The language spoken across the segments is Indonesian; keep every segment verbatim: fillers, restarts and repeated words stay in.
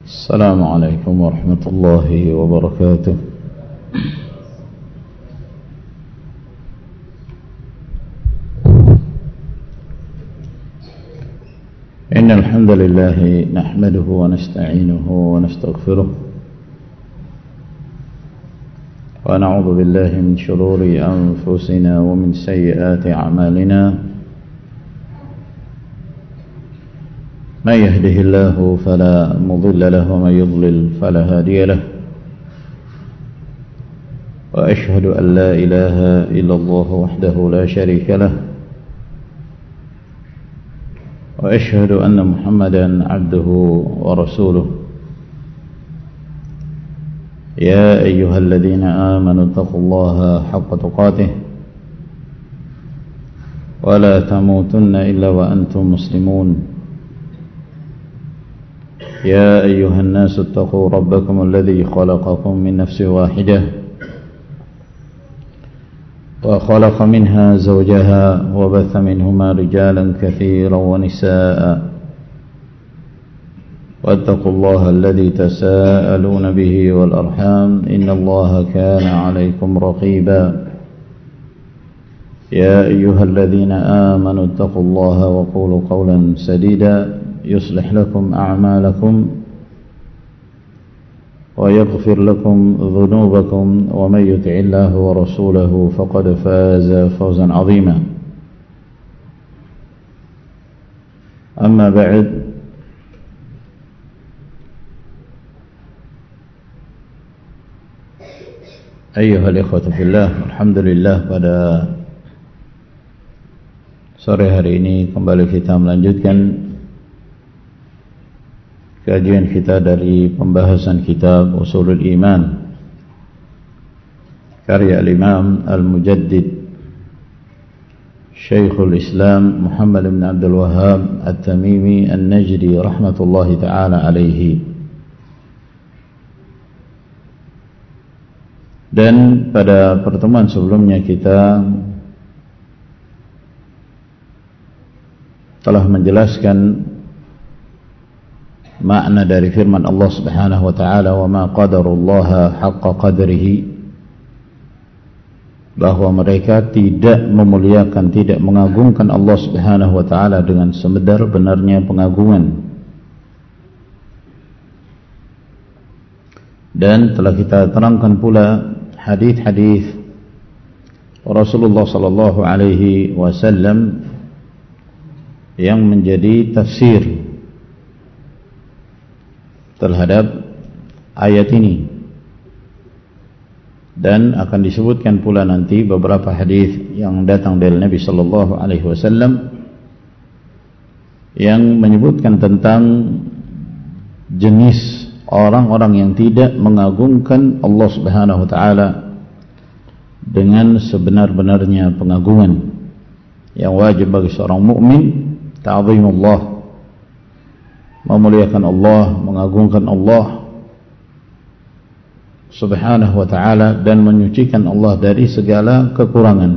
السلام عليكم ورحمة الله وبركاته. إن الحمد لله نحمده ونستعينه ونستغفره ونعوذ بالله من شرور أنفسنا ومن سيئات أعمالنا. من يهده الله فلا مضل له ومن يضلل فلا هادي له، وأشهد أن لا إله إلا الله وحده لا شريك له، وأشهد أن محمدا عبده ورسوله. يا أيها الذين آمنوا اتقوا الله حق تقاته ولا تموتن إلا وأنتم مسلمون. يا أيها الناس اتقوا ربكم الذي خلقكم من نفس واحدة وخلق منها زوجها وبث منهما رجالا كثيرا ونساء، واتقوا الله الذي تساءلون به والأرحام إن الله كان عليكم رقيبا. يا أيها الذين آمنوا اتقوا الله وقولوا قولا سديدا يصلح لكم أعمالكم ويغفر لكم ذنوبكم، ومن يطع الله ورسوله فقد فاز فوزا عظيما. أما بعد، أيها الإخوة في الله، alhamdulillah pada sore hari ini kembali kita melanjutkan kajian kita dari pembahasan kitab Ushulul Iman karya al-Imam al-Mujaddid Syekhul Islam Muhammad bin Abdul Wahhab At-Tamimi An-Najdi rahmatullahi ta'ala alaihi. Dan pada pertemuan sebelumnya kita telah menjelaskan makna dari firman Allah Subhanahu wa taala, "Wa ma qadarullaha haqqa qadrihi", bahwa mereka tidak memuliakan, tidak mengagungkan Allah Subhanahu wa taala dengan sebenar-benarnya pengagungan. Dan telah kita terangkan pula hadis-hadis Rasulullah sallallahu alaihi wasallam yang menjadi tafsir terhadap ayat ini, dan akan disebutkan pula nanti beberapa hadis yang datang dari Nabi sallallahu alaihi wasallam yang menyebutkan tentang jenis orang-orang yang tidak mengagungkan Allah Subhanahu wa taala dengan sebenar-benarnya pengagungan. Yang wajib bagi seorang mukmin ta'zimullah, memuliakan Allah, mengagungkan Allah Subhanahu wa ta'ala, dan menyucikan Allah dari segala kekurangan.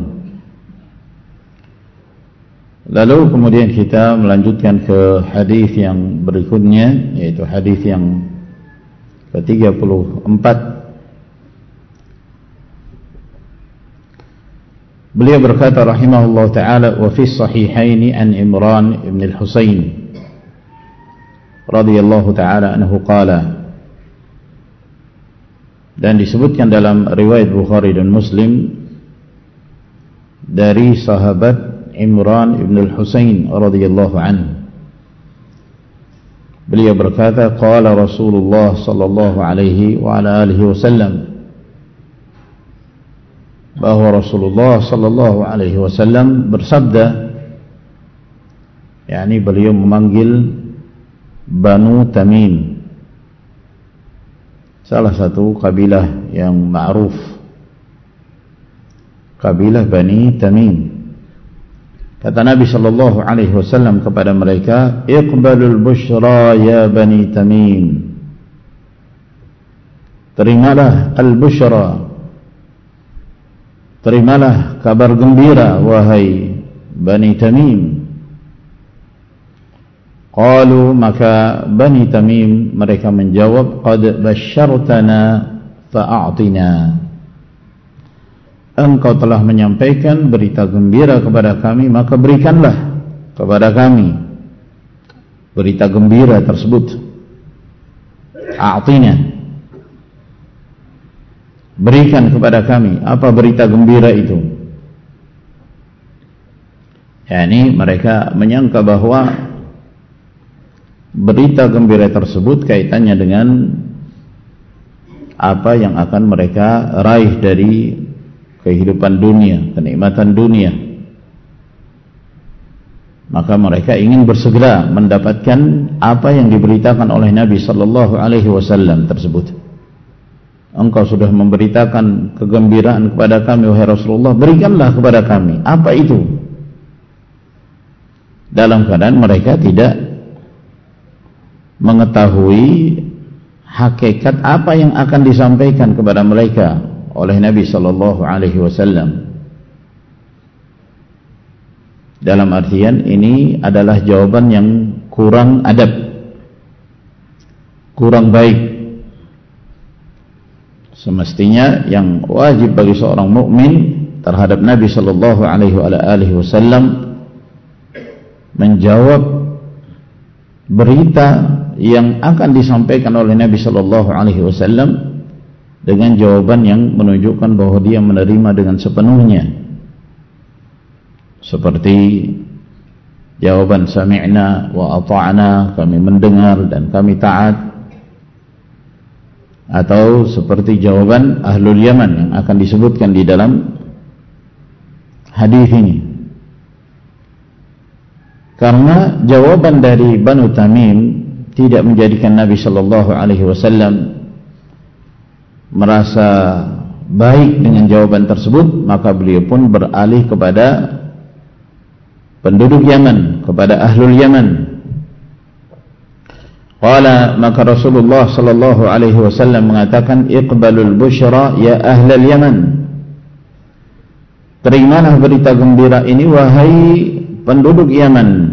Lalu kemudian kita melanjutkan ke hadis yang berikutnya, yaitu hadis yang ke tiga puluh empat. Beliau berkata rahimahullah ta'ala, "Wa fi sahihaini an Imran ibn al-Husayn radhiyallahu ta'ala anhu qala", dan disebutkan dalam riwayat Bukhari dan Muslim dari sahabat Imran ibn al-Husayn radhiyallahu anhu. Beliau berkata, "Qala Rasulullah sallallahu alaihi wa ala alihi wasallam", bahwa Rasulullah sallallahu alaihi wasallam bersabda, yakni beliau memanggil Banu Tamim, salah satu kabilah yang ma'ruf, kabilah Bani Tamim. Kata Nabi sallallahu alaihi wasallam kepada mereka, "Iqbalul bushra ya Bani Tamim", terimalah al-bushra, terimalah kabar gembira wahai Bani Tamim. Qalu, maka Bani Tamim mereka menjawab, qad basyartana fa'atina, engkau telah menyampaikan berita gembira kepada kami, maka berikanlah kepada kami berita gembira tersebut. A'tina, berikan kepada kami apa berita gembira itu. yakni mereka menyangka bahwa berita gembira tersebut kaitannya dengan apa yang akan mereka raih dari kehidupan dunia, kenikmatan dunia. Maka mereka ingin bersegera mendapatkan apa yang diberitakan oleh Nabi sallallahu alaihi wasallam tersebut. Engkau sudah memberitakan kegembiraan kepada kami wahai Rasulullah, berikanlah kepada kami apa itu. Dalam keadaan mereka tidak mengetahui hakikat apa yang akan disampaikan kepada mereka oleh Nabi sallallahu alaihi wasallam. Dalam artian ini adalah jawaban yang kurang adab, kurang baik. Semestinya yang wajib bagi seorang mukmin terhadap Nabi sallallahu alaihi wasallam menjawab berita yang akan disampaikan oleh Nabi sallallahu alaihi wasallam dengan jawaban yang menunjukkan bahwa dia menerima dengan sepenuhnya. Seperti jawaban sami'na wa ata'na, kami mendengar dan kami taat. Atau seperti jawaban Ahlul Yaman yang akan disebutkan di dalam hadis ini. Karena jawaban dari Banu Tamim tidak menjadikan Nabi sallallahu alaihi wasallam merasa baik dengan jawaban tersebut, maka beliau pun beralih kepada penduduk Yaman, kepada Ahlul Yaman. Qala, maka Rasulullah sallallahu alaihi wasallam mengatakan, iqbalul busyra ya ahlal Yaman, terimalah berita gembira ini wahai penduduk Yaman.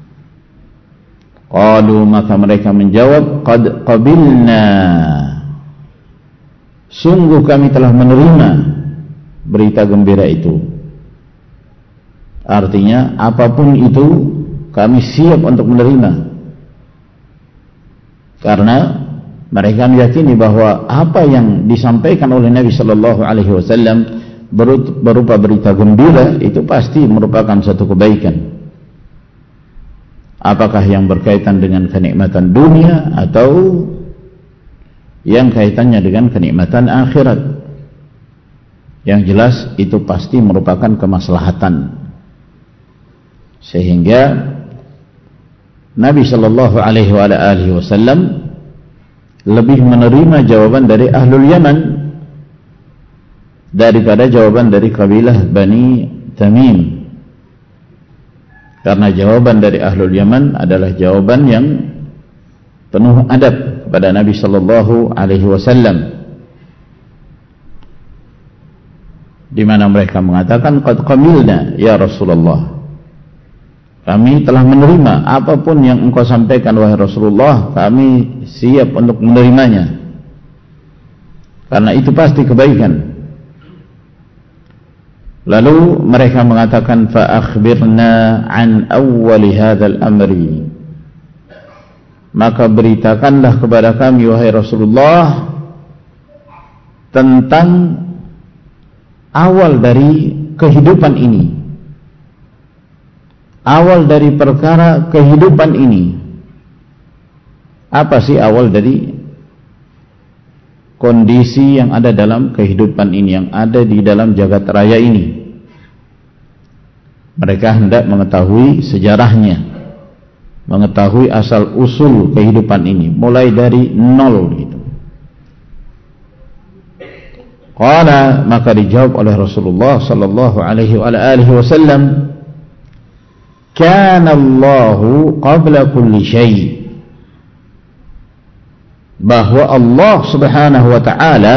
Qalu, maka mereka menjawab, qad qabilna, sungguh kami telah menerima berita gembira itu. Artinya apapun itu kami siap untuk menerima, karena mereka meyakini bahwa apa yang disampaikan oleh Nabi sallallahu alaihi wasallam berupa berita gembira itu pasti merupakan satu kebaikan. Apakah yang berkaitan dengan kenikmatan dunia atau yang kaitannya dengan kenikmatan akhirat, yang jelas itu pasti merupakan kemaslahatan. Sehingga Nabi sallallahu alaihi wasallam lebih menerima jawaban dari Ahlul Yaman daripada jawaban dari kabilah Bani Tamim. Karena jawaban dari Ahlul Yaman adalah jawaban yang penuh adab kepada Nabi sallallahu alaihi wasallam, di mana mereka mengatakan, qad qamilna ya Rasulullah, kami telah menerima apapun yang engkau sampaikan wahai Rasulullah, kami siap untuk menerimanya, karena itu pasti kebaikan. Lalu mereka mengatakan, fa akhbirna an awwali hadzal amri, maka beritakanlah kepada kami wahai Rasulullah tentang awal dari kehidupan ini, awal dari perkara kehidupan ini. Apa sih awal dari kondisi yang ada dalam kehidupan ini, yang ada di dalam jagat raya ini? Mereka hendak mengetahui sejarahnya, mengetahui asal usul kehidupan ini, mulai dari nol gitu. Qala, maka dijawab oleh Rasulullah sallallahu alaihi wasallam, kana Allahu qabla kulli syai', bahwa Allah subhanahu wa ta'ala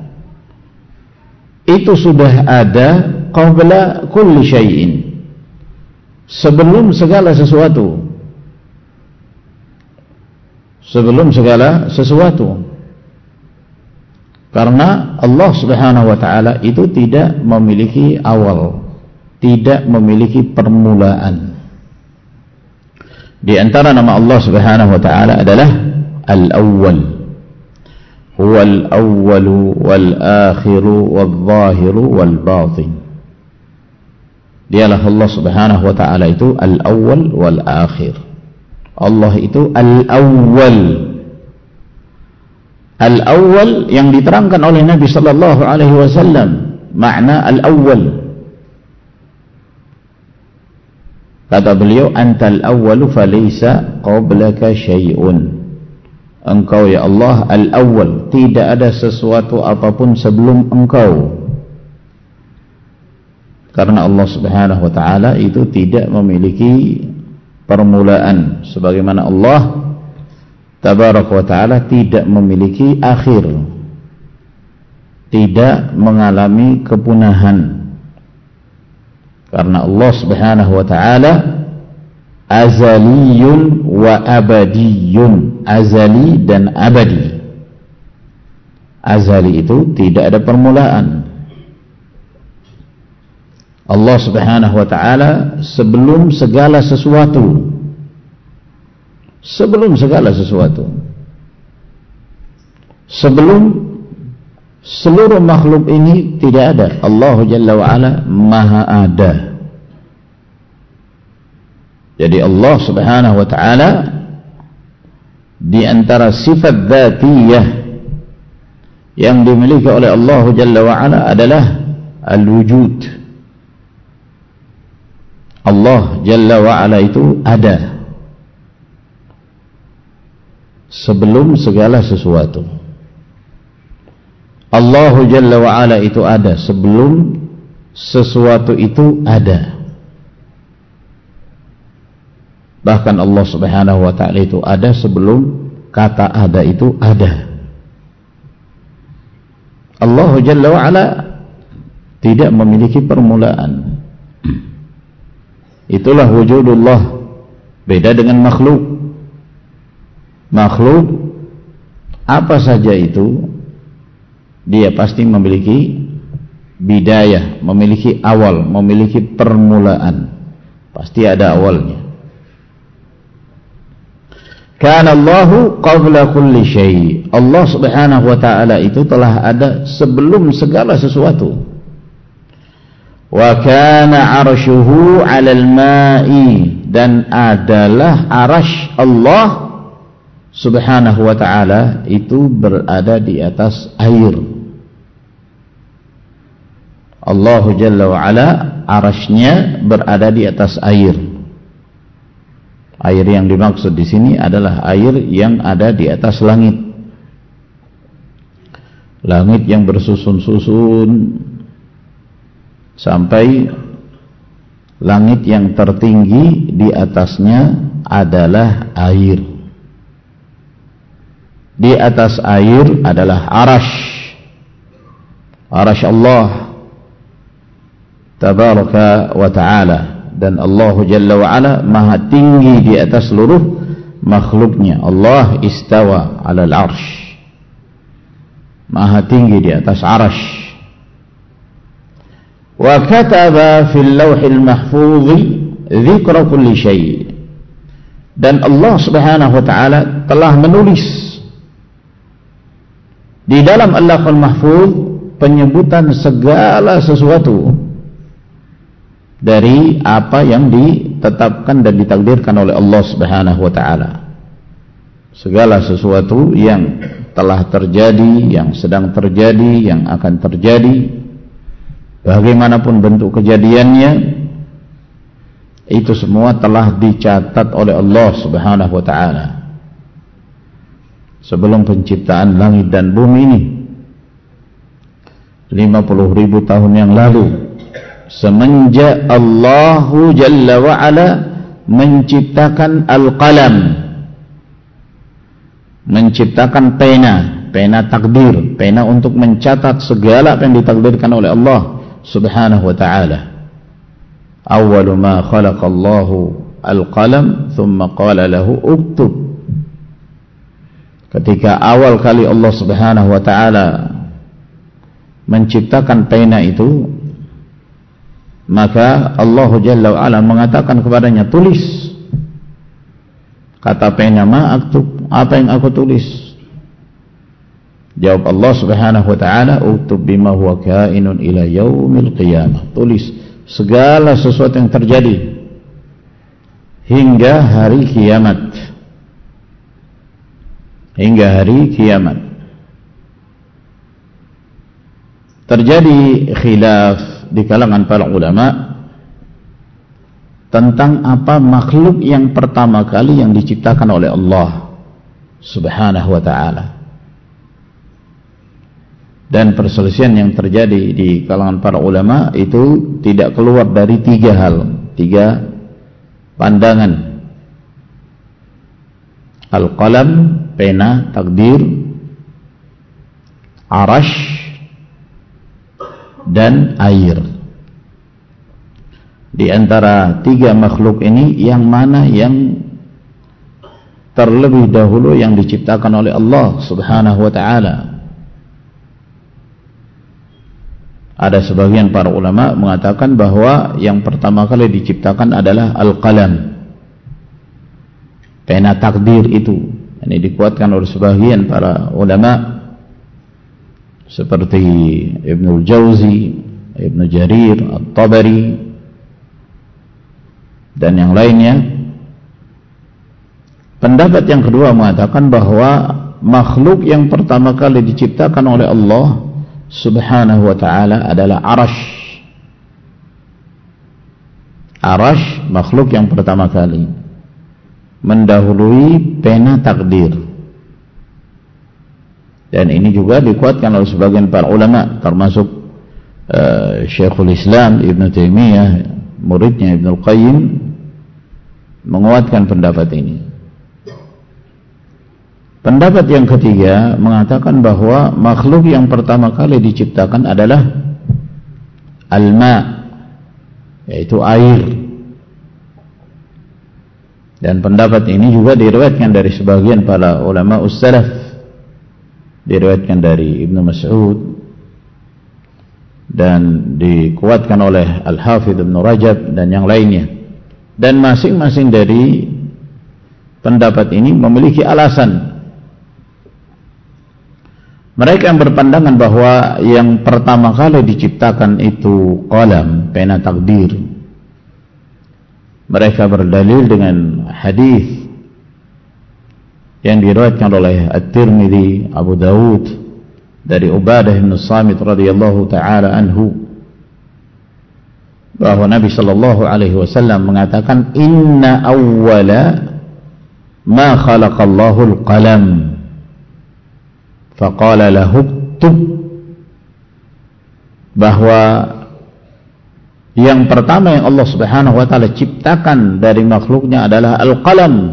itu sudah ada qabla kulli syai'in, sebelum segala sesuatu. sebelum segala sesuatu. Karena Allah Subhanahu wa ta'ala itu tidak memiliki awal, tidak memiliki permulaan. Di antara nama Allah Subhanahu wa ta'ala adalah Al-Awwal. Huwa al-awwalu wal-akhiru wal-zahiru wal-batin. Dialah Allah Subhanahu wa ta'ala itu Al-Awwal wal-akhir. Allah itu Al-Awwal. Al-Awwal yang diterangkan oleh Nabi sallallahu alaihi wasallam, makna Al-Awwal. Kata beliau, antal awwalu falaysa qablaka syai'un. Engkau ya Allah Al-Awwal, tidak ada sesuatu apapun sebelum engkau. Karena Allah Subhanahu wa ta'ala itu tidak memiliki permulaan, sebagaimana Allah Tabaraka wa ta'ala tidak memiliki akhir, tidak mengalami kepunahan. Karena Allah Subhanahu wa ta'ala azaliyun wa abadiyun, azali dan abadi. Azali itu tidak ada permulaan. Allah Subhanahu wa ta'ala sebelum segala sesuatu, sebelum segala sesuatu, sebelum seluruh makhluk ini tidak ada, Allah Jalla wa'ala maha ada. Jadi Allah Subhanahu wa ta'ala di antara sifat dzatiyah yang dimiliki oleh Allah Jalla wa'ala adalah al-wujud. Allah Jalla wa'ala itu ada sebelum segala sesuatu. Allah Jalla wa'ala itu ada sebelum sesuatu itu ada. Bahkan Allah Subhanahu wa ta'ala itu ada sebelum kata ada itu ada. Allah Jalla wa'ala tidak memiliki permulaan. Itulah wujudullah. Beda dengan makhluk. Makhluk apa saja itu dia pasti memiliki bidayah, memiliki awal, memiliki permulaan. Pasti ada awalnya. Kana Allahu qabla kulli syai'. Allah Subhanahu wa ta'ala itu telah ada sebelum segala sesuatu. Wa kana 'arshuhu 'alal ma'i, dan adalah arasy Allah Subhanahu wa ta'ala itu berada di atas air. Allah Jalla wa'ala arasy-Nya berada di atas air. Air yang dimaksud di sini adalah air yang ada di atas langit. Langit yang bersusun-susun sampai langit yang tertinggi, di atasnya adalah air. Di atas air adalah arasy. Arasy Allah Tabaraka wa ta'ala. Dan Allah Jalla wa ala maha tinggi di atas seluruh makhluknya. Allah istawa alal arsh, maha tinggi di atas arasy. Wa kataba fil lawhil mahfudhi dzikra kulli syai'. Dan Allah Subhanahu wa ta'ala telah menulis di dalam Al-Lawhul Mahfuz penyebutan segala sesuatu dari apa yang ditetapkan dan ditakdirkan oleh Allah Subhanahu wa ta'ala. Segala sesuatu yang telah terjadi, yang sedang terjadi, yang akan terjadi, bagaimanapun bentuk kejadiannya, itu semua telah dicatat oleh Allah Subhanahu wa ta'ala sebelum penciptaan langit dan bumi ini lima puluh ribu tahun yang lalu. Semenjak Allah Jalla wa'ala menciptakan Al-Qalam, menciptakan pena, pena takdir, pena untuk mencatat segala apa yang ditakdirkan oleh Allah Subhanahu wa ta'ala. Awwalu ma khalaqallahu al-qalam thumma qala lahu uktub. ketika awal kali Allah Subhanahu wa taala menciptakan pena itu, maka Allah Jalla wa Ala mengatakan kepadanya, tulis. Kata pena, ma aktub, apa yang aku tulis? Jawab Allah Subhanahu wa taala, uktub bima huwa kainun ila yaumil qiyamah. Tulis segala sesuatu yang terjadi hingga hari kiamat. Hingga hari kiamat. Terjadi khilaf di kalangan para ulama tentang apa makhluk yang pertama kali yang diciptakan oleh Allah Subhanahu wa taala. Dan perselisihan yang terjadi di kalangan para ulama itu tidak keluar dari tiga hal, tiga pandangan. Al-qalam, pena, takdir, arash, dan air. Di antara tiga makhluk ini, yang mana yang terlebih dahulu yang diciptakan oleh Allah Subhanahu wa taala? Ada sebagian para ulama mengatakan bahwa yang pertama kali diciptakan adalah al-qalam, pena takdir itu. Ini dikuatkan oleh sebagian para ulama seperti Ibnu Jauzi, Ibnu Jarir, At-Tabari, dan yang lainnya. Pendapat yang kedua mengatakan bahwa makhluk yang pertama kali diciptakan oleh Allah Subhanahu wa ta'ala adalah arash. Arash makhluk yang pertama kali, mendahului pena takdir. Dan ini juga dikuatkan oleh sebagian para ulama, termasuk uh, Syekhul Islam Ibn Taimiyah, muridnya Ibn Al-Qayyim, menguatkan pendapat ini. Pendapat yang ketiga mengatakan bahwa makhluk yang pertama kali diciptakan adalah al-ma, yaitu air. Dan pendapat ini juga diriwayatkan dari sebagian para ulama ussalaf, diriwayatkan dari Ibnu Mas'ud dan dikuatkan oleh Al-Hafidh Ibnu Rajab dan yang lainnya. Dan masing-masing dari pendapat ini memiliki alasan. Mereka yang berpandangan bahwa yang pertama kali diciptakan itu qalam, pena takdir, mereka berdalil dengan hadis yang diriwayatkan oleh At-Tirmidzi, Abu Dawud, dari Ubadah bin Samit radhiyallahu taala anhu, bahwa Nabi sallallahu alaihi wasallam mengatakan, inna awwala ma khalaqallahu al-qalam faqala lahu uktub, bahwa yang pertama yang Allah Subhanahu wa taala ciptakan dari makhluknya adalah al-qalam,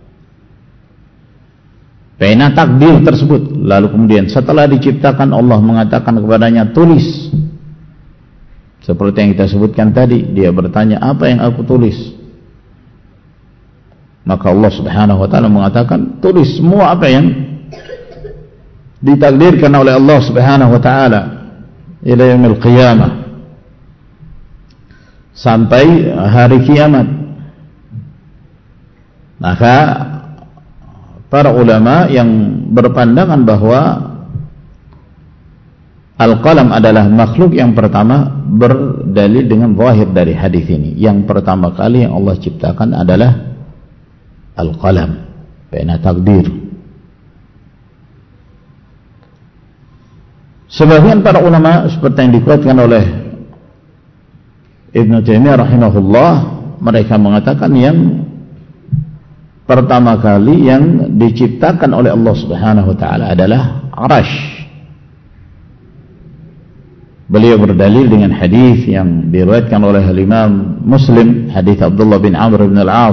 pena takdir tersebut. Lalu kemudian setelah diciptakan Allah mengatakan kepadanya, tulis. Seperti yang kita sebutkan tadi, dia bertanya, apa yang aku tulis? Maka Allah Subhanahu wa taala mengatakan, tulis semua apa yang ditakdirkan oleh Allah Subhanahu wa taala ila yaumil qiyamah, sampai hari kiamat. Maka para ulama yang berpandangan bahwa al-qalam adalah makhluk yang pertama berdalil dengan zahir dari hadis ini. Yang pertama kali yang Allah ciptakan adalah al-qalam, pena takdir. Sebagian para ulama seperti yang dikuatkan oleh Ibn Taimiyah rahimahullah, mereka mengatakan yang pertama kali yang diciptakan oleh Allah Subhanahu wa taala adalah arash. Beliau berdalil dengan hadis yang diriwayatkan oleh Imam Muslim, hadis Abdullah bin Amr bin Al-As,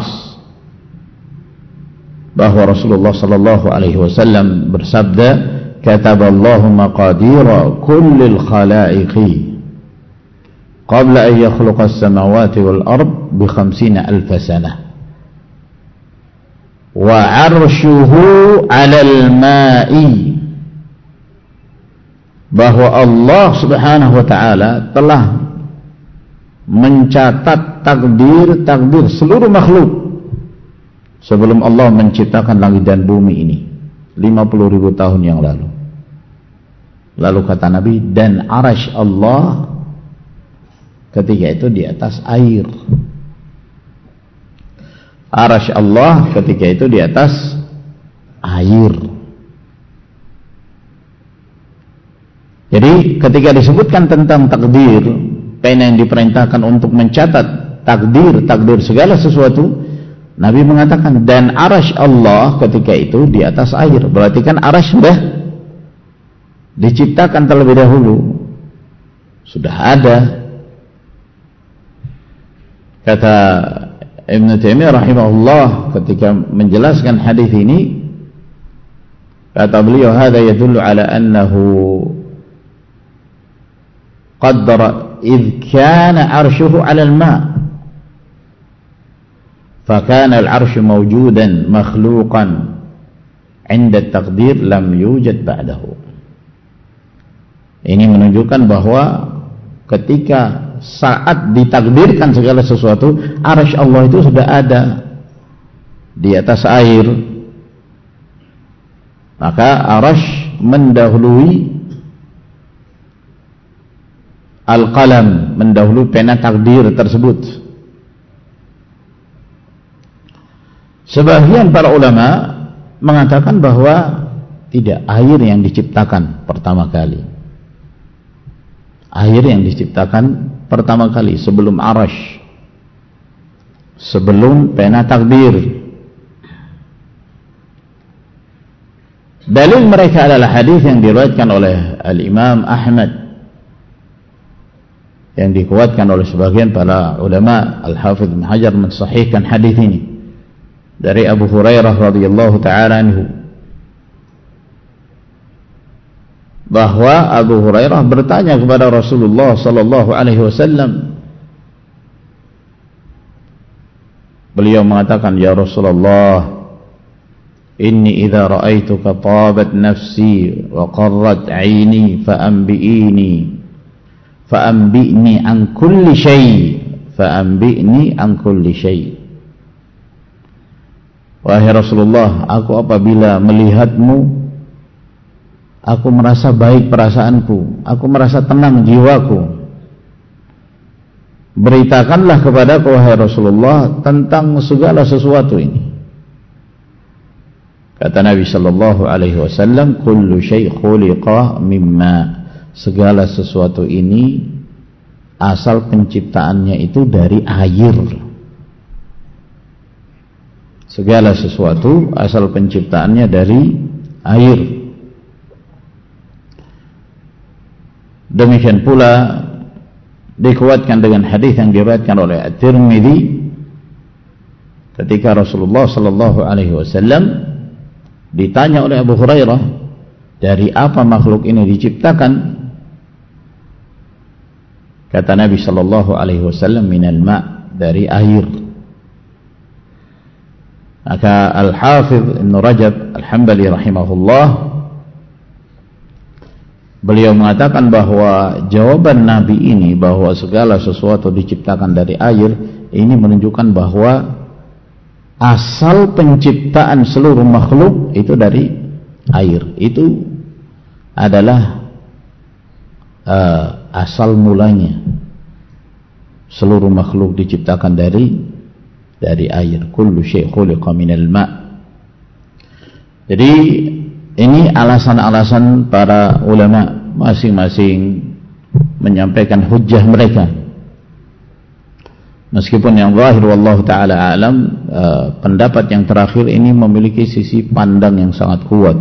bahwa Rasulullah sallallahu alaihi wasallam bersabda, kataballahu maqadira kullil khalaiqi qabla an yakhluqa as-samawati wal ard bi khamsina alf sanah wa arshuhu 'alal ma'i, bahwa Allah Subhanahu wa taala telah mencatat takdir-takdir seluruh makhluk sebelum Allah menciptakan langit dan bumi ini lima puluh ribu tahun yang lalu. Lalu kata Nabi, dan arasy Allah ketika itu di atas air. Arasy Allah ketika itu di atas air. Jadi ketika disebutkan tentang takdir, pena yang diperintahkan untuk mencatat takdir, takdir segala sesuatu, Nabi mengatakan dan arasy Allah ketika itu di atas air. Berarti kan arasy sudah diciptakan terlebih dahulu, sudah ada. Kata Ibnu Taimiyah rahimahullah ketika menjelaskan hadis ini, kata beliau, hadza yadullu ala annahu qaddara idh kana arshuhu 'ala al-ma' fa kana al-'arshu mawjudan makhluqan 'inda at-taqdir lam yujad ba'dahu. Ini menunjukkan bahwa ketika saat ditakdirkan segala sesuatu, arasy Allah itu sudah ada di atas air. Maka arasy mendahului al-qalam, mendahului pena takdir tersebut. Sebagian para ulama mengatakan bahwa tidak, air yang diciptakan pertama kali. Air yang diciptakan pertama kali sebelum arasy, sebelum pena takdir. Dalil mereka adalah hadis yang diriwayatkan oleh Al-Imam Ahmad, yang dikuatkan oleh sebagian para ulama. Al-Hafidz Ibnu Hajar mensahihkan hadis ini dari Abu Hurairah radhiyallahu taala anhu, bahwa Abu Hurairah bertanya kepada Rasulullah sallallahu alaihi wasallam. Beliau mengatakan, ya Rasulullah, inni idza ra'aituka tabat nafsi wa qarrat 'aini fa anbi'ini fa anbi'ni an kulli syai' fa anbi'ni an kulli syai'. Wahai Rasulullah, aku apabila melihatmu, aku merasa baik perasaanku, aku merasa tenang jiwaku. Beritakanlah kepadaku wahai Rasulullah tentang segala sesuatu ini. Kata Nabi sallallahu alaihi wasallam, kullu syai' khuliqa mimma, segala sesuatu ini asal penciptaannya itu dari air. Segala sesuatu asal penciptaannya dari air. Demikian pula dikuatkan dengan hadis yang diriwayatkan oleh At-Tirmidzi ketika Rasulullah sallallahu alaihi wasallam ditanya oleh Abu Hurairah, dari apa makhluk ini diciptakan? Kata Nabi sallallahu alaihi wasallam, minal ma', dari air. Maka Al-Hafidz Ibnu Rajab Al-Hambali rahimahullah, beliau mengatakan bahwa jawaban Nabi ini bahwa segala sesuatu diciptakan dari air, ini menunjukkan bahwa asal penciptaan seluruh makhluk itu dari air. Itu adalah uh, asal mulanya. Seluruh makhluk diciptakan dari dari air. Kullu syai' khuliqa minal ma'. Jadi ini alasan-alasan para ulama, masing-masing menyampaikan hujjah mereka. Meskipun yang zahir wallahu ta'ala alam, uh, pendapat yang terakhir ini memiliki sisi pandang yang sangat kuat,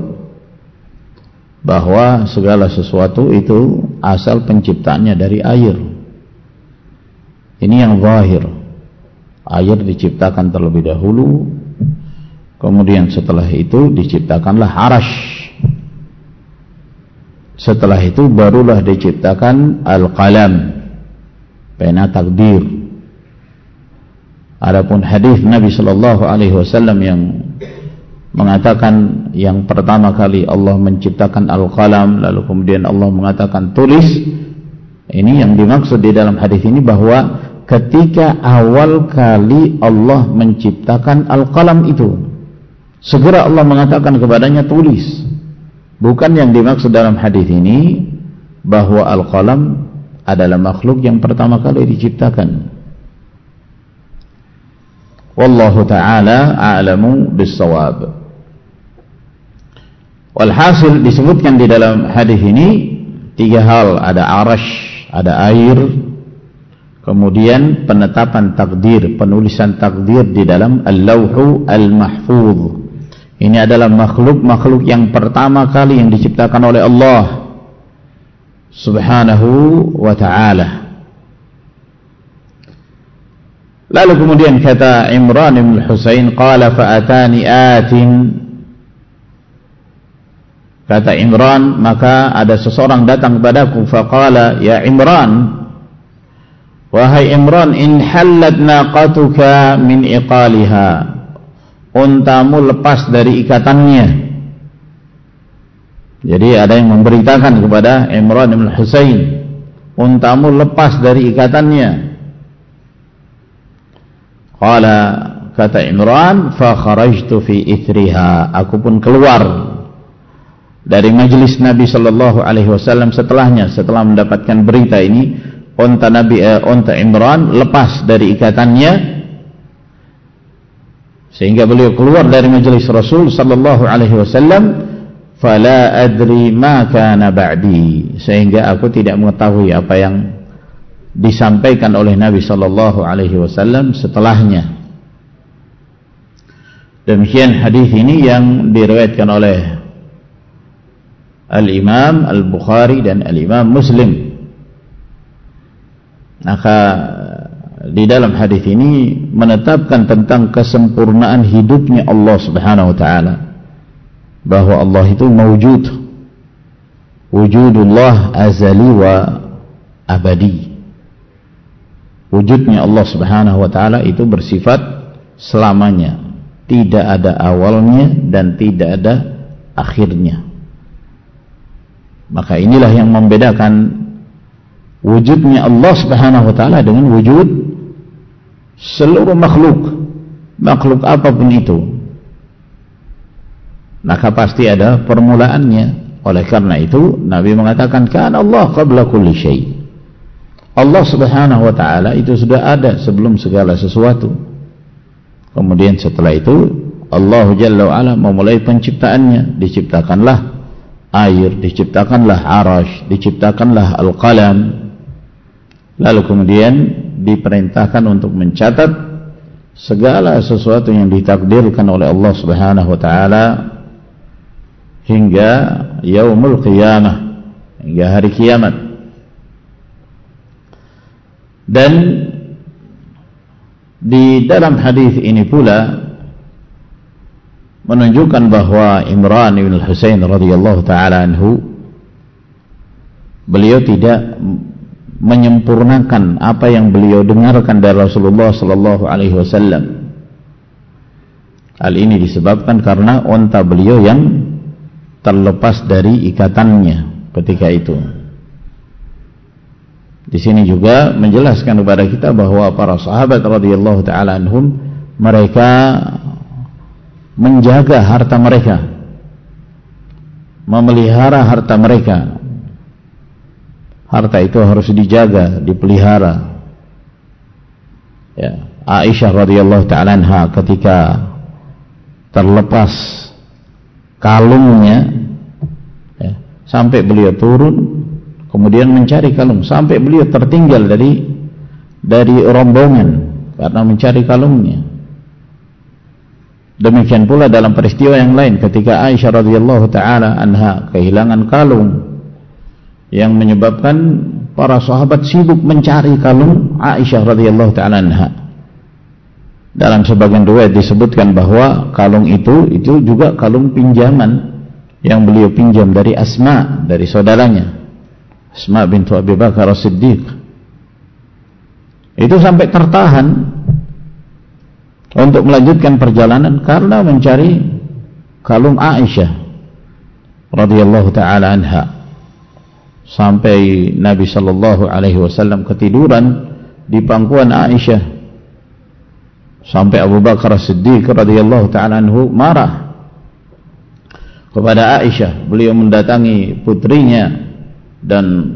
bahwa segala sesuatu itu asal penciptaannya dari air. Ini yang zahir. Air diciptakan terlebih dahulu, kemudian setelah itu diciptakanlah arasy. Setelah itu barulah diciptakan al-qalam, pena takdir. Adapun hadis Nabi sallallahu alaihi wasallam yang mengatakan yang pertama kali Allah menciptakan al-qalam, lalu kemudian Allah mengatakan tulis. Ini yang dimaksud di dalam hadis ini, bahwa ketika awal kali Allah menciptakan al-qalam itu, segera Allah mengatakan kepadanya tulis. Bukan yang dimaksud dalam hadis ini bahwa al-qalam adalah makhluk yang pertama kali diciptakan. Wallahu ta'ala a'lamu bis-shawab. Walhasil disebutkan di dalam hadis ini tiga hal, ada arash, ada air, kemudian penetapan takdir, penulisan takdir di dalam al-lawhu al-mahfuz. Ini adalah makhluk-makhluk yang pertama kali yang diciptakan oleh Allah Subhanahu wa ta'ala. Lalu kemudian kata Imran bin Husain, qala fa'atani atin. Kata Imran, maka ada seseorang datang kepadaku, faqala ya Imran, wahai Imran, in hallat naqatuka min iqaliha, untamu lepas dari ikatannya. Jadi ada yang memberitakan kepada Imran bin Husain, untamu lepas dari ikatannya. Qala, kata Imran, fa kharajtu fi ithriha, aku pun keluar dari majelis Nabi sallallahu alaihi wasallam setelahnya, setelah mendapatkan berita ini, unta Nabi eh, unta Imran lepas dari ikatannya, sehingga beliau keluar dari majelis Rasul sallallahu alaihi wasallam. Fala adri ma kana ba'di, sehingga aku tidak mengetahui apa yang disampaikan oleh Nabi sallallahu alaihi wasallam setelahnya. Demikian hadis ini yang diriwayatkan oleh Al-Imam Al-Bukhari dan Al-Imam Muslim. Maka di dalam hadis ini menetapkan tentang kesempurnaan hidupnya Allah Subhanahu wa taala, bahwa Allah itu mawjud, wujudullah azali wa abadi. Wujudnya Allah Subhanahu wa taala itu bersifat selamanya, tidak ada awalnya dan tidak ada akhirnya. Maka inilah yang membedakan wujudnya Allah Subhanahu wa taala dengan wujud seluruh makhluk, makhluk apapun itu. Maka pasti ada permulaannya. Oleh karena itu Nabi mengatakan, kana Allah qabla kulli syai'. Allah Subhanahu wa taala itu sudah ada sebelum segala sesuatu. Kemudian setelah itu Allah Jalla wa Ala memulai penciptaannya. Diciptakanlah air, diciptakanlah arash, diciptakanlah al-qalam. Lalu kemudian diperintahkan untuk mencatat segala sesuatu yang ditakdirkan oleh Allah Subhanahu wa taala hingga yaumul qiyamah, hingga hari kiamat. Dan di dalam hadis ini pula menunjukkan bahwa Imran bin Husain radhiyallahu taala anhu, beliau tidak menyempurnakan apa yang beliau dengarkan dari Rasulullah sallallahu alaihi wasallam. Hal ini disebabkan karena unta beliau yang terlepas dari ikatannya ketika itu. Di sini juga menjelaskan kepada kita bahwa para sahabat radhiyallahu taala anhum, mereka menjaga harta mereka, memelihara harta mereka. Harta itu harus dijaga, dipelihara. Ya, Aisyah radhiyallahu taala anha ketika terlepas kalungnya, ya, sampai beliau turun kemudian mencari kalung, sampai beliau tertinggal dari dari rombongan karena mencari kalungnya. Demikian pula dalam peristiwa yang lain ketika Aisyah radhiyallahu taala anha kehilangan kalung, yang menyebabkan para sahabat sibuk mencari kalung Aisyah radhiyallahu taala anha. Dalam sebagian riwayat disebutkan bahwa kalung itu itu juga kalung pinjaman yang beliau pinjam dari Asma, dari saudaranya Asma bintu Abi Bakar As-Siddiq. Itu sampai tertahan untuk melanjutkan perjalanan karena mencari kalung Aisyah radhiyallahu taala anha, sampai Nabi sallallahu alaihi wasallam ketiduran di pangkuan Aisyah, sampai Abu Bakar As-Siddiq radhiyallahu taala anhu marah kepada Aisyah. Beliau mendatangi putrinya dan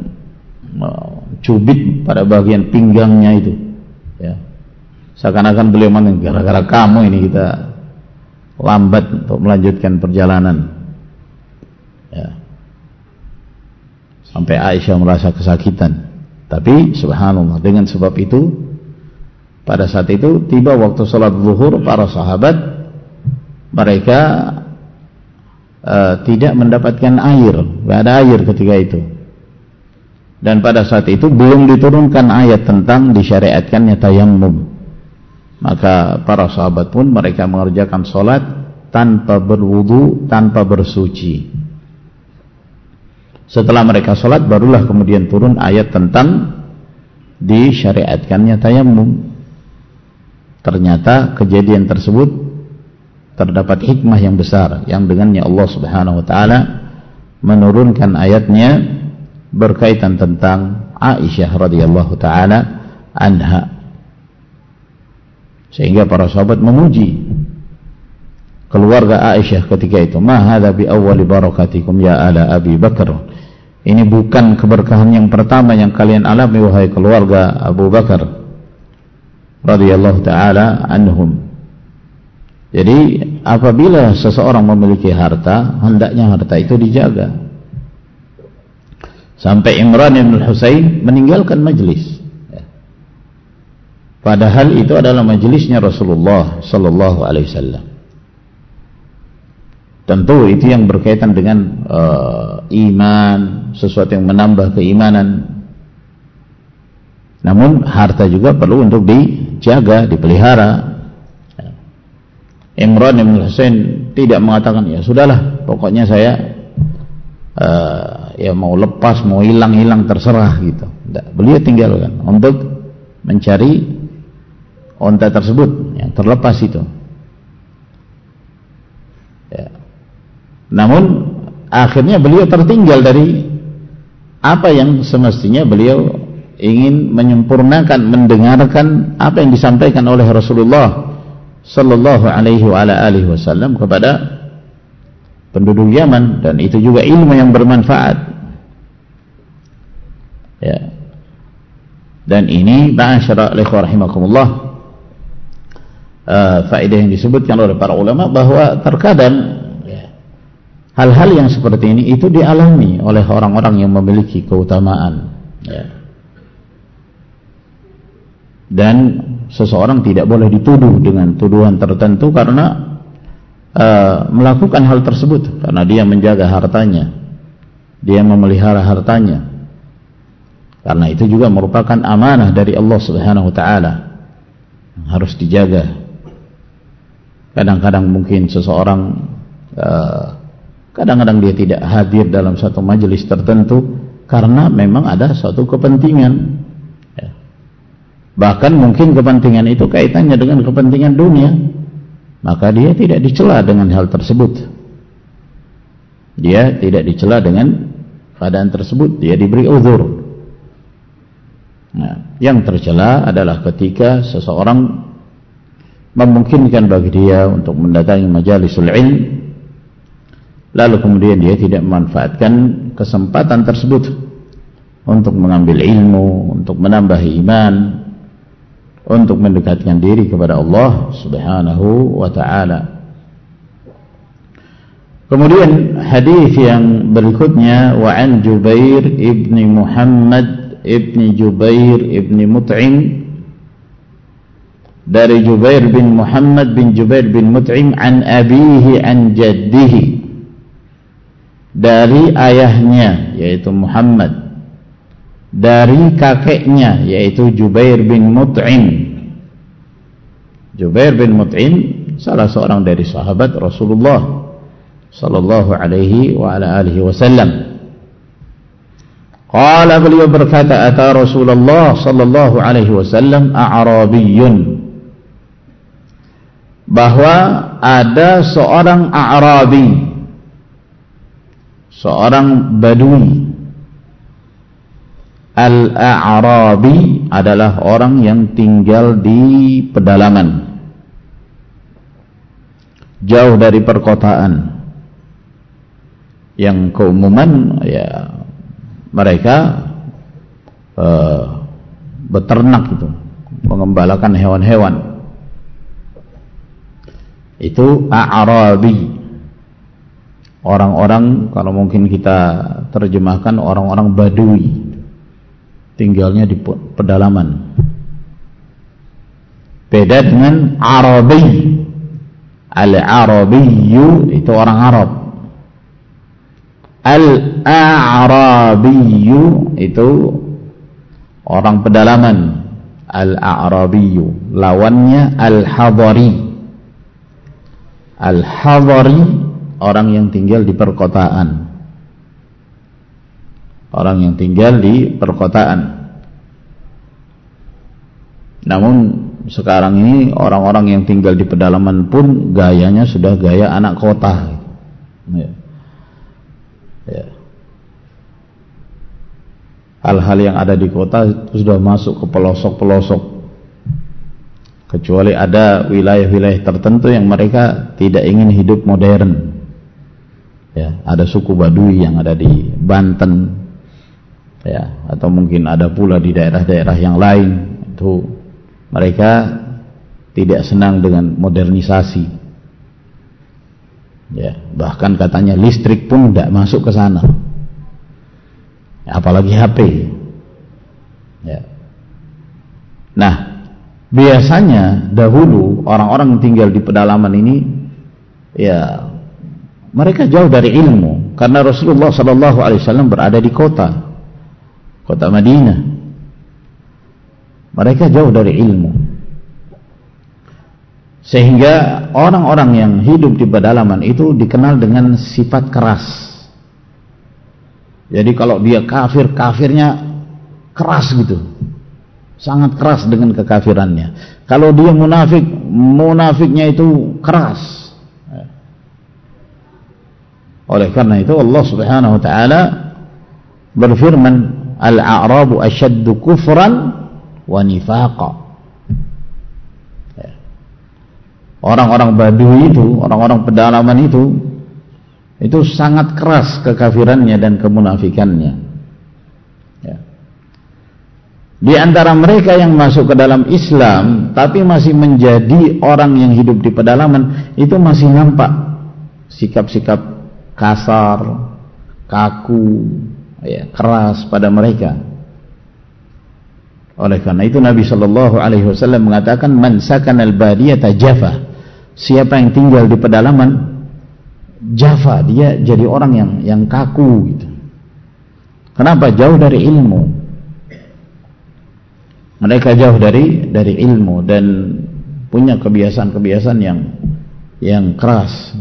cubit pada bagian pinggangnya itu, ya, seakan-akan beliau mengatakan, gara-gara kamu ini kita lambat untuk melanjutkan perjalanan, ya. Sampai Aisyah merasa kesakitan. Tapi subhanallah, dengan sebab itu pada saat itu tiba waktu salat zuhur, para sahabat mereka uh, tidak mendapatkan air, tidak ada air ketika itu. Dan pada saat itu belum diturunkan ayat tentang disyariatkannya tayammum. Maka para sahabat pun mereka mengerjakan salat tanpa berwudu, tanpa bersuci. Setelah mereka salat barulah kemudian turun ayat tentang disyariatkannya tayammum. Ternyata kejadian tersebut terdapat hikmah yang besar, yang dengannya Allah Subhanahu wa taala menurunkan ayatnya berkaitan tentang Aisyah radhiyallahu taala anha, sehingga para sahabat memuji keluarga Aisyah ketika itu. Ma hadza bi awwali barakatikum ya ala Abi Bakar. Ini bukan keberkahan yang pertama yang kalian alami wahai keluarga Abu Bakar radhiyallahu taala anhum. Jadi apabila seseorang memiliki harta, hendaknya harta itu dijaga. Sampai Imran bin Husain meninggalkan majlis, padahal itu adalah majlisnya Rasulullah sallallahu alaihi wasallam. Tentu itu yang berkaitan dengan uh, iman, sesuatu yang menambah keimanan. Namun harta juga perlu untuk dijaga, dipelihara. Imran bin Husain tidak mengatakan, ya sudahlah, pokoknya saya uh, ya mau lepas, mau hilang-hilang terserah gitu. Tidak, beliau tinggalkan untuk mencari onta tersebut yang terlepas itu. Ya. Namun akhirnya beliau tertinggal dari apa yang semestinya beliau ingin menyempurnakan, mendengarkan apa yang disampaikan oleh Rasulullah sallallahu alaihi wa ala alihi wasallam kepada penduduk Yaman, dan itu juga ilmu yang bermanfaat. Ya. Dan ini ma'asyara ikhwah rahimakumullah, uh, faedah yang disebutkan oleh para ulama bahwa terkadang hal-hal yang seperti ini itu dialami oleh orang-orang yang memiliki keutamaan, ya. Dan seseorang tidak boleh dituduh dengan tuduhan tertentu karena uh, melakukan hal tersebut, karena dia menjaga hartanya, dia memelihara hartanya, karena itu juga merupakan amanah dari Allah Subhanahu wa taala, harus dijaga. Kadang-kadang mungkin seseorang uh, kadang-kadang dia tidak hadir dalam satu majelis tertentu karena memang ada suatu kepentingan, ya. Bahkan mungkin kepentingan itu kaitannya dengan kepentingan dunia, maka dia tidak dicela dengan hal tersebut. Dia tidak dicela dengan keadaan tersebut, dia diberi uzur. Nah, yang tercela adalah ketika seseorang memungkinkan bagi dia untuk mendatangi majalisul ilm, lalu kemudian dia tidak memanfaatkan kesempatan tersebut untuk mengambil ilmu, untuk menambah iman, untuk mendekatkan diri kepada Allah Subhanahu wa taala. Kemudian hadis yang berikutnya, wa an Jubair ibni Muhammad ibni Jubair ibni Mut'im, dari Jubair bin Muhammad bin Jubair bin Mut'im, an abihi an jaddihi, dari ayahnya yaitu Muhammad, dari kakeknya yaitu Jubair bin Mut'im. Jubair bin Mut'im salah seorang dari sahabat Rasulullah sallallahu alaihi wa ala alihi wasallam. Qala, beliau berkata, ata Rasulullah sallallahu alaihi wasallam a'rabiyyun, bahwa ada seorang A'rabi, seorang Badui. Al-A'rabi adalah orang yang tinggal di pedalaman, jauh dari perkotaan, yang keumuman ya mereka uh, beternak itu, mengembalakan hewan-hewan. Itu A'rabi. Orang-orang, kalau mungkin kita terjemahkan, orang-orang Badui, tinggalnya di pedalaman. Beda dengan Arabi. Al-Arabiyyu itu orang Arab. Al-A'rabiyyu itu orang pedalaman. Al-A'rabiyyu lawannya Al-Hadari. Al-Hadari orang yang tinggal di perkotaan. Orang yang tinggal di perkotaan. Namun sekarang ini orang-orang yang tinggal di pedalaman pun gayanya sudah gaya anak kota. Ya. Ya. Hal-hal yang ada di kota itu sudah masuk ke pelosok-pelosok. Kecuali ada wilayah-wilayah tertentu yang mereka tidak ingin hidup modern. Ya, ada suku Baduy yang ada di Banten. Ya, atau mungkin ada pula di daerah-daerah yang lain, itu mereka tidak senang dengan modernisasi. Ya, bahkan katanya listrik pun tidak masuk ke sana, apalagi H P. Ya. Nah, biasanya dahulu orang-orang yang tinggal di pedalaman ini, ya mereka jauh dari ilmu, karena Rasulullah Shallallahu Alaihi Wasallam berada di kota. Kota Madinah. Mereka jauh dari ilmu, sehingga orang-orang yang hidup di pedalaman itu dikenal dengan sifat keras. Jadi kalau dia kafir, kafirnya keras gitu, sangat keras dengan kekafirannya. Kalau dia munafik, munafiknya itu keras. Oleh karena itu Allah Subhanahu Wa Taala berfirman, Al-A'rabu asyaddu kufran wa nifaqa. Orang-orang Badui itu, orang-orang pedalaman itu, itu sangat keras kekafirannya dan kemunafikannya. Ya. Di antara mereka yang masuk ke dalam Islam, tapi masih menjadi orang yang hidup di pedalaman, itu masih nampak sikap-sikap kasar, kaku, ya, keras pada mereka. Oleh karena itu Nabi Shallallahu Alaihi Wasallam mengatakan, man sakanal badiyata jafa. Siapa yang tinggal di pedalaman, jafa, dia jadi orang yang yang kaku gitu. Kenapa? Jauh dari ilmu. Mereka jauh dari dari ilmu dan punya kebiasaan-kebiasaan yang yang keras.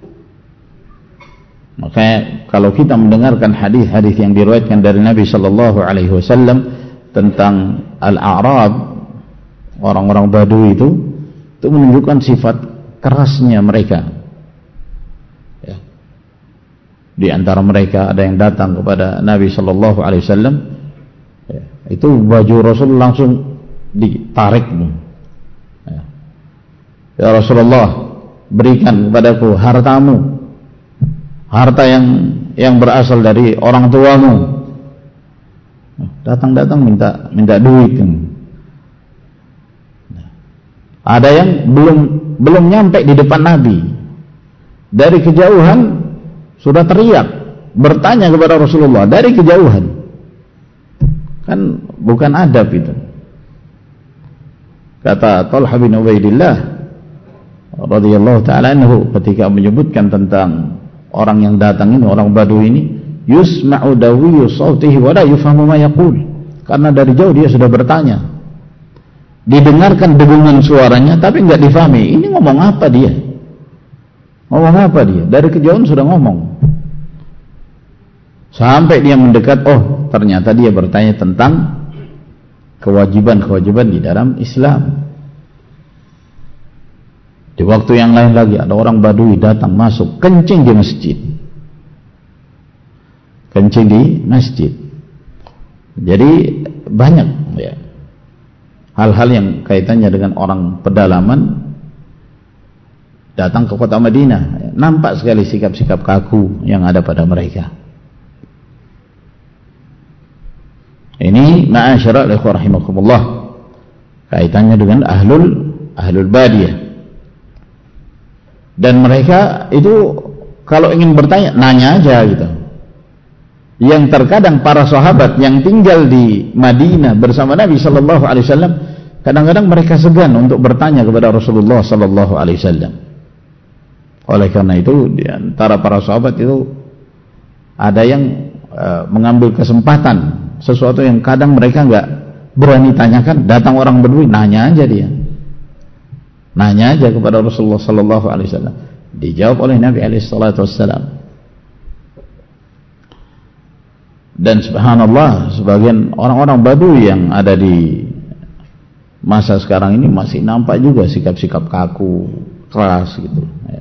Makanya kalau kita mendengarkan hadis-hadis yang diriwayatkan dari Nabi Shallallahu Alaihi Wasallam tentang Al-A'rab, orang-orang Badui itu, itu menunjukkan sifat kerasnya mereka. Ya. Di antara mereka ada yang datang kepada Nabi Shallallahu Alaihi Wasallam, ya, itu baju Rasul langsung ditarik. Ya. Ya Rasulullah, berikan kepadaku hartamu, harta yang yang berasal dari orang tuamu. Datang-datang minta minta duit. Ada yang belum belum nyampe di depan Nabi, dari kejauhan sudah teriak, bertanya kepada Rasulullah dari kejauhan. Kan bukan adab itu. Kata Talha bin Ubaidillah radhiyallahu taala anhu ketika menyebutkan tentang orang yang datang ini, orang Badui ini, yusma'u dawiyu sautihi wa la yufhamu ma yaqul. Karena dari jauh dia sudah bertanya, didengarkan dengungan suaranya tapi enggak difahami, ini ngomong apa dia? Ngomong apa dia? Dari kejauhan sudah ngomong. Sampai dia mendekat, oh ternyata dia bertanya tentang kewajiban-kewajiban di dalam Islam. Di waktu yang lain lagi ada orang Badui datang masuk kencing di masjid. Kencing di masjid. Jadi banyak ya hal-hal yang kaitannya dengan orang pedalaman datang ke kota Madinah. Nampak sekali sikap-sikap kaku yang ada pada mereka. Ini ma'asyara ikhwah rahimakumullah, kaitannya dengan ahlul ahlul badiyah. Dan mereka itu kalau ingin bertanya, nanya aja gitu. Yang terkadang para sahabat yang tinggal di Madinah bersama Nabi sallallahu alaihi wasallam, kadang-kadang mereka segan untuk bertanya kepada Rasulullah sallallahu alaihi wasallam. Oleh karena itu di antara para sahabat itu ada yang uh, mengambil kesempatan sesuatu yang kadang mereka enggak berani tanyakan, datang orang Badui, nanya aja dia. Nanya aja kepada Rasulullah sallallahu alaihi wasallam. Dijawab oleh Nabi alaihi salatu wassalam. Dan subhanallah, sebagian orang-orang Badui yang ada di masa sekarang ini masih nampak juga sikap-sikap kaku, keras gitu ya.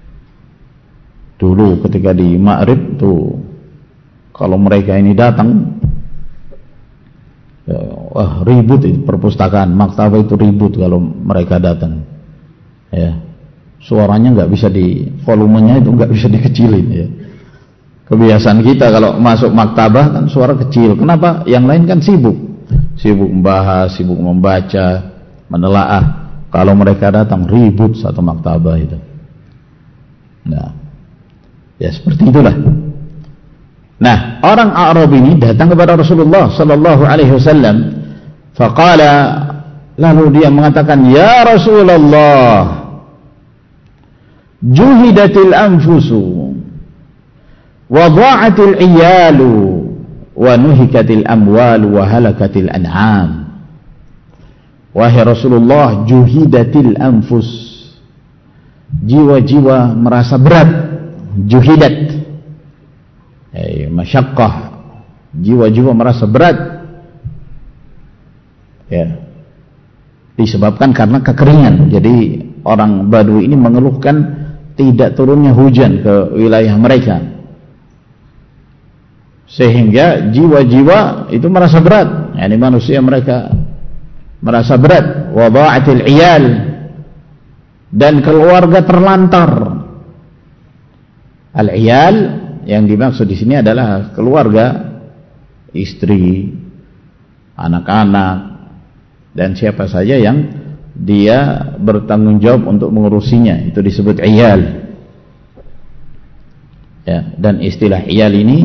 Dulu ketika di Ma'rib tuh kalau mereka ini datang ya, wah ribut itu perpustakaan, maktabah itu ribut kalau mereka datang ya. Suaranya nggak bisa di, volumenya itu nggak bisa dikecilin ya. Kebiasaan kita kalau masuk maktabah kan suara kecil. Kenapa? Yang lain kan sibuk sibuk membahas, sibuk membaca, menelaah. Kalau mereka datang ribut satu maktabah itu. Nah ya seperti itulah. Nah, orang A'rab ini datang kepada Rasulullah sallallahu alaihi wasallam. Faqala, lalu dia mengatakan, "Ya Rasulullah, juhidatil anfusu wa dha'atil iyalu wa nuhikatil amwalu wa halakatil an'am." Wahai Rasulullah, juhidatil anfus, jiwa-jiwa merasa berat. Juhidat eh, masyaqqah, jiwa-jiwa merasa berat ya, disebabkan karena kekeringan. Jadi orang Badui ini mengeluhkan tidak turunnya hujan ke wilayah mereka, sehingga jiwa-jiwa itu merasa berat. Yani manusia mereka merasa berat. Wa dha'atil iyal, dan keluarga terlantar. Al-iyal yang dimaksud di sini adalah keluarga, istri, anak-anak, dan siapa saja yang dia bertanggung jawab untuk mengurusinya, itu disebut iyal. Ya, dan istilah iyal ini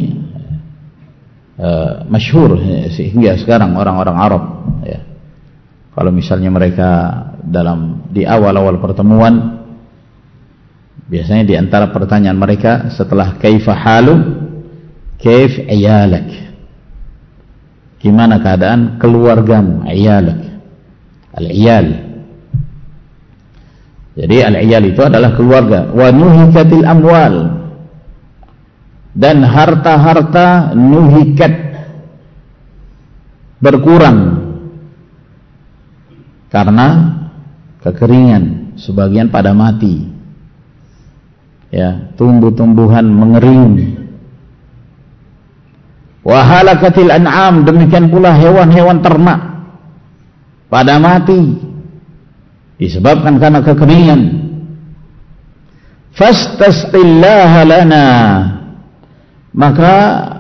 uh, masyhur sehingga sekarang orang-orang Arab ya. Kalau misalnya mereka dalam di awal-awal pertemuan, biasanya di antara pertanyaan mereka setelah kaifa halu, kaif iyalak, gimana keadaan keluargamu, iyalak, al-iyal. Jadi al-iyal itu adalah keluarga. Wa nuhikatil amwal, dan harta-harta nuhikat, berkurang karena kekeringan, sebagian pada mati ya, tumbuh-tumbuhan mengering. Wa halakatil an'am, demikian pula hewan-hewan ternak pada mati disebabkan karena kekeringan. Fastasqillaha lana, maka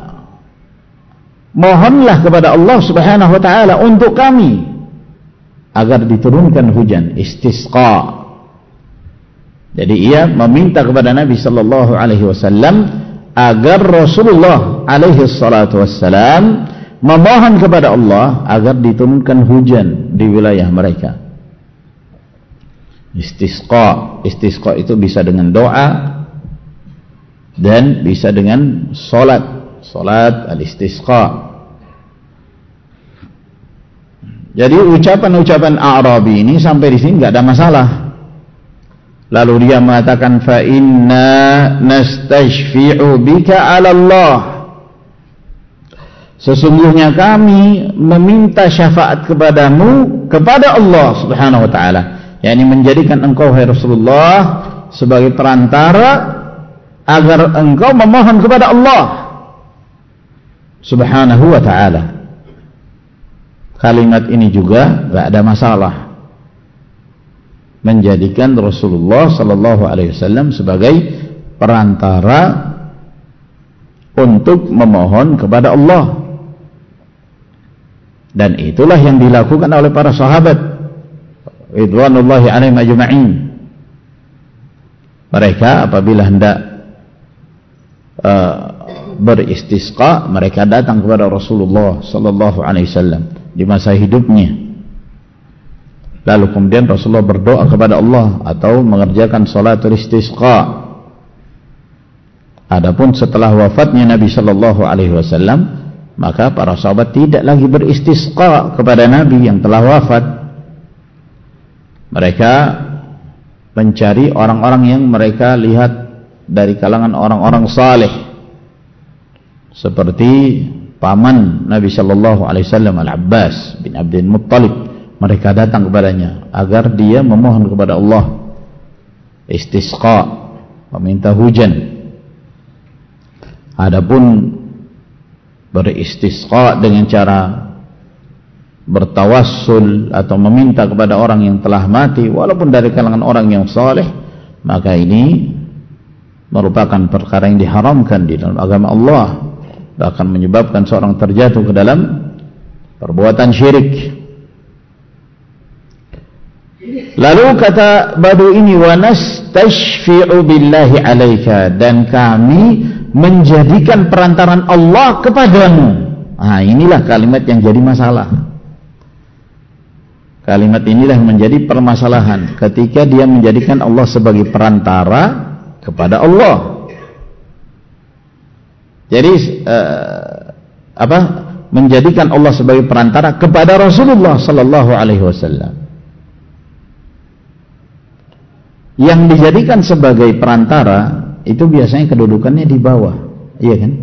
mohonlah kepada Allah Subhanahu wa taala untuk kami agar diturunkan hujan, istisqa. Jadi ia meminta kepada Nabi sallallahu alaihi wasallam agar Rasulullah alaihi salatu wassalam memohon kepada Allah agar diturunkan hujan di wilayah mereka. Istisqa, istisqa itu bisa dengan doa dan bisa dengan salat, salat al-istisqa. Jadi ucapan-ucapan A'rabi ini sampai di sini enggak ada masalah. Lalu dia mengatakan, fa inna nastashfi'u bika 'ala Allah, sesungguhnya kami meminta syafaat kepadamu kepada Allah Subhanahu wa taala. yakni menjadikan engkau hai Rasulullah sebagai perantara agar engkau memohon kepada Allah Subhanahu wa ta'ala. Kalimat ini juga enggak ada masalah, menjadikan Rasulullah sallallahu alaihi wasallam sebagai perantara untuk memohon kepada Allah. Dan itulah yang dilakukan oleh para sahabat ridwanullahi alaihim ajma'in. Mereka apabila hendak uh, beristisqa, mereka datang kepada Rasulullah sallallahu alaihi wasallam di masa hidupnya. Lalu kemudian Rasulullah berdoa kepada Allah atau mengerjakan salatul istisqa. Adapun setelah wafatnya Nabi sallallahu alaihi wasallam, maka para sahabat tidak lagi beristisqa kepada Nabi yang telah wafat. Mereka mencari orang-orang yang mereka lihat dari kalangan orang-orang saleh, seperti paman Nabi sallallahu alaihi wasallam Al-Abbas bin Abdul Muttalib. Mereka datang kepadanya agar dia memohon kepada Allah istisqa, meminta hujan. Adapun beristisqa dengan cara bertawassul atau meminta kepada orang yang telah mati walaupun dari kalangan orang yang saleh, maka ini merupakan perkara yang diharamkan di dalam agama Allah, bahkan menyebabkan seorang terjatuh ke dalam perbuatan syirik. Lalu kata Badu ini, wa nastashfi'u billahi alaika, dan kami menjadikan perantaran Allah kepadamu. Nah, inilah kalimat yang jadi masalah. Kalimat inilah yang menjadi permasalahan ketika dia menjadikan Allah sebagai perantara kepada Allah. Jadi uh, apa? Menjadikan Allah sebagai perantara kepada Rasulullah sallallahu alaihi wasallam. Yang dijadikan sebagai perantara itu biasanya kedudukannya di bawah, iya kan?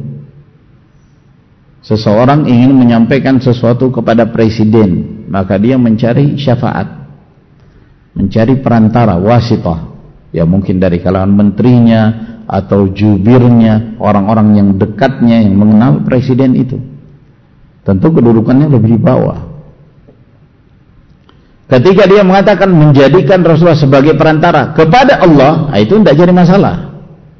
Seseorang ingin menyampaikan sesuatu kepada presiden, maka dia mencari syafaat, mencari perantara, wasitah, ya mungkin dari kalangan menterinya atau jubirnya, orang-orang yang dekatnya yang mengenal presiden itu. Tentu kedudukannya lebih di bawah. Ketika dia mengatakan menjadikan Rasulullah sebagai perantara kepada Allah, itu tidak jadi masalah.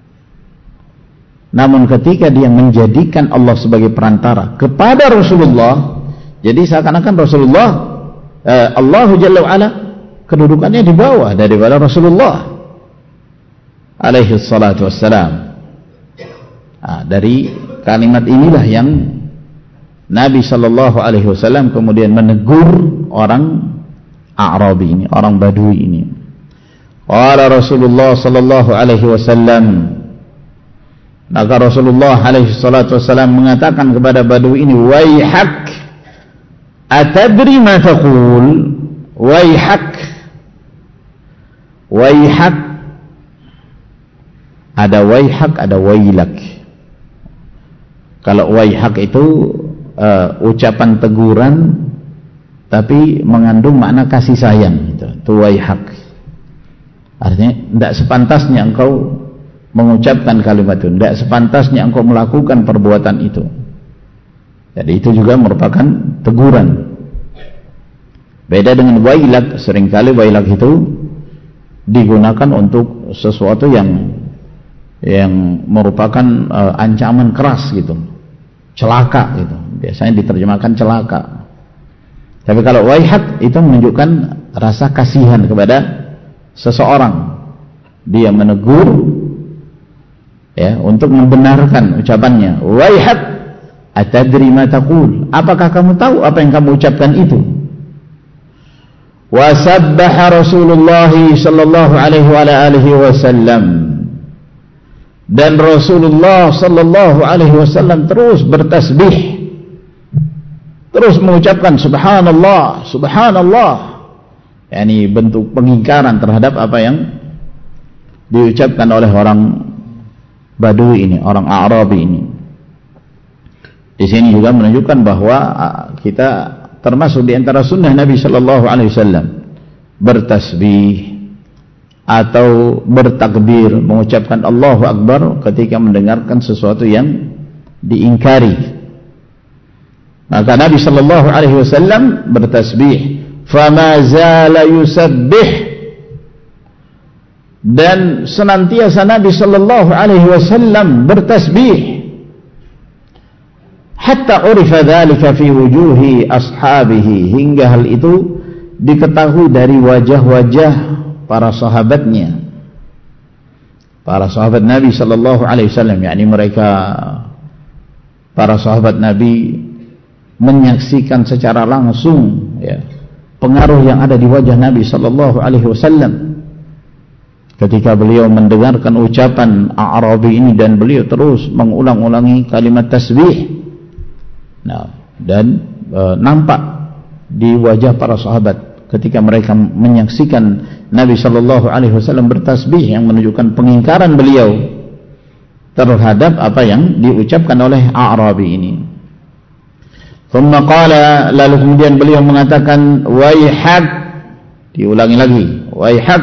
Namun ketika dia menjadikan Allah sebagai perantara kepada Rasulullah, jadi seakan-akan Rasulullah eh, Allah Jalla wa'ala kedudukannya di bawah daripada Rasulullah alaihi salatu wassalam. Nah, dari kalimat inilah yang Nabi sallallahu alaihi wasallam kemudian menegur orang A'rabi ini, orang Badui ini. Qala Rasulullah sallallahu alaihi wasallam, maka Rasulullah alaihi salatu wasallam mengatakan kepada Badui ini, waihak, atadri ma taqul? Waihak, waihak, ada waihak, ada wailak. Kalau waihak itu uh, ucapan teguran tapi mengandung makna kasih sayang, gitu. Itu waihak. Artinya tidak sepantasnya engkau mengucapkan kalimat itu, tidak sepantasnya engkau melakukan perbuatan itu. Jadi itu juga merupakan teguran. Beda dengan wailak, seringkali wailak itu digunakan untuk sesuatu yang yang merupakan uh, ancaman keras gitu, celaka gitu. Biasanya diterjemahkan celaka. Tapi kalau waihak itu menunjukkan rasa kasihan kepada seseorang. Dia menegur ya untuk membenarkan ucapannya. Waihak, atadri ma taqul? Apakah kamu tahu apa yang kamu ucapkan itu? Wa sabbaha Rasulullah sallallahu alaihi wa alihi wasallam. Dan Rasulullah sallallahu alaihi wasallam terus bertasbih, terus mengucapkan subhanallah, subhanallah, yakni bentuk pengingkaran terhadap apa yang diucapkan oleh orang Badui ini, orang A'rabi ini. Di sini juga menunjukkan bahwa kita termasuk di antara sunnah Nabi sallallahu alaihi wasallam bertasbih atau bertakbir, mengucapkan Allahu Akbar ketika mendengarkan sesuatu yang diingkari. Maka Nabi sallallahu alaihi wasallam bertasbih, fama zala yusabbih, dan senantiasa Nabi sallallahu alaihi wasallam bertasbih, hatta urifa dzalika fi wujuhi ashabihi, hingga hal itu diketahui dari wajah-wajah para sahabatnya, para sahabat Nabi sallallahu alaihi wasallam, yakni mereka para sahabat Nabi menyaksikan secara langsung ya pengaruh yang ada di wajah Nabi sallallahu alaihi wasallam ketika beliau mendengarkan ucapan A'rabi ini, dan beliau terus mengulang-ulangi kalimat tasbih. Nah, dan e, nampak di wajah para sahabat ketika mereka menyaksikan Nabi sallallahu alaihi wasallam bertasbih, yang menunjukkan pengingkaran beliau terhadap apa yang diucapkan oleh A'rabi ini. Thumma qala, lalu kemudian beliau mengatakan, waihak, diulangi lagi, waihak,